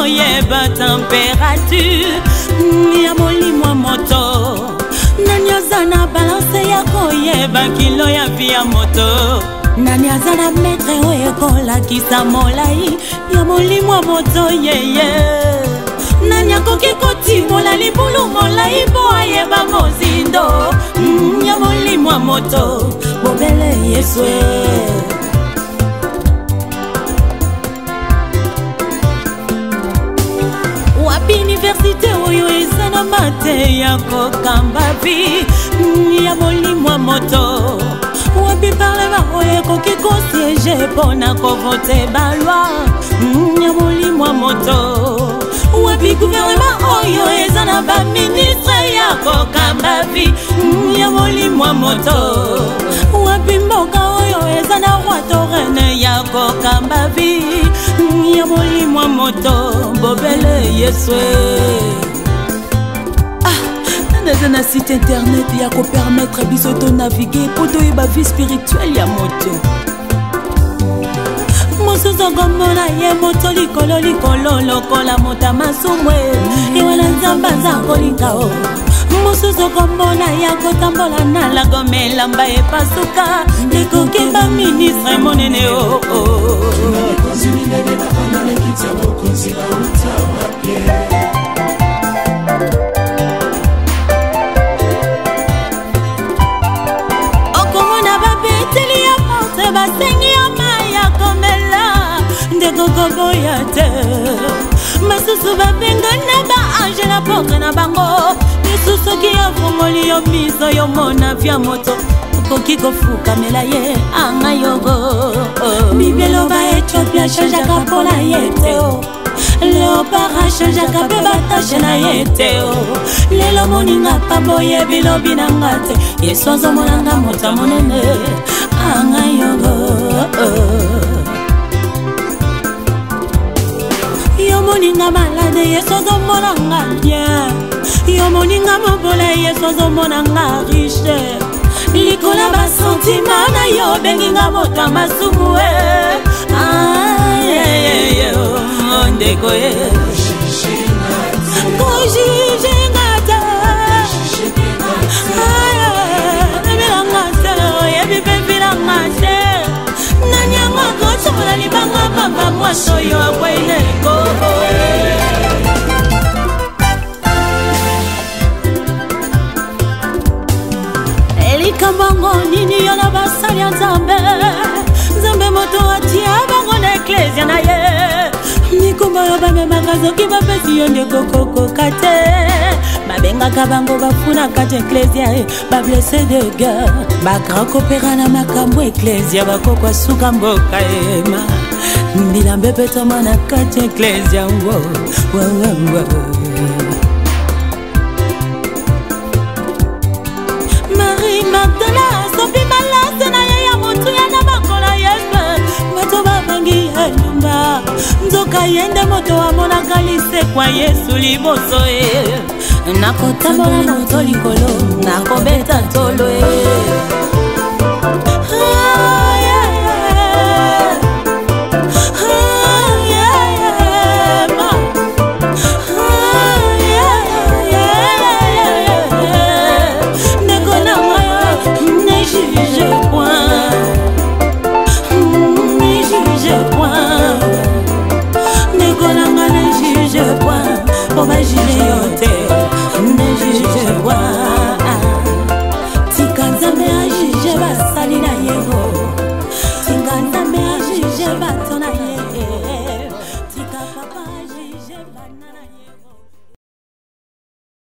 koyeba température ya molimo moto. Nani aza na balance ya koyeba kilo ya vie ya moto. Nani aza na metre oyo ekolakisa molai ya molimo moto yeye. Nani akoki kotimola libulu molai po ayeba mozindo ya molimo moto. Bobele Yeswe. Université oyo eza na mate ya kokamba vi ya molimo moto. Wapi parlema oyo ekoki kosiege mpona kovote baloi ya molimo moto. Wapi gouvernement oyo eza na baministre ya kokamba vi ya molimo moto. Wapi mboka oyo eza na roi torene ya kokamba vi ya molimo moto. Bobele Yeswe. Naza na site internet ya ko permettre biso to naviguer pour to yeba vie spirituelle ya moto. Mosusu komona ye moto likolo likolo lokola mota masumwe ewala nzamba za kolinga o. Mosusu komona ya kotambola na lagomela mba epasuka likoki ba ministre monene o. Okomona babeteli ya porte basengi ya maya komela ndeko koboya te. Masusu babengana ba ange na porte na bango. Misusu ki afungoli yo miso yo mona vya moto. Koki kofuka mela ye anga yogo. Bibelo ba Ethiopia chanjaka pola yete. Léopard chanjaka pe batashe na yete. Lelo moninga paboye bilobi na ngate. Yesu azomonanga mota monene anga yogo. Yo moninga malade Yesu azomonanga bien. Yo moninga mobole Yesu azomonanga riche. Likola ba sentima na yo benginga mota masumu ndeko ye kojije ngata nebela ngata yebipe vila ngate nanyanga kotomola libanga bamba mwaso yo akwene kobo. Elikambango nini yo na basali ya Nzambe. Nzambe moto atia bango na eklesia na ye. Mikumba yo bamemaka zoki bapesi yo ndeko kokoka te. Babengaka bango bafuna kati eklesia bablesse de guerre. Bakra kopera na makambo eklesia bakokwa suka mboka ema. Mbilambe petoma na kati eklesia wo. Marie Magdala sopi malase na ye ya motu ya na bakola Yesu. Mato babangi elumba nzoka yende moto amonaka lisekwa Yesu liboso ye. Nakotambola na moto likolo nakobeta tolo ye. Tika Nzambe a jugé basali na yego. Tika Nzambe a jugé basali.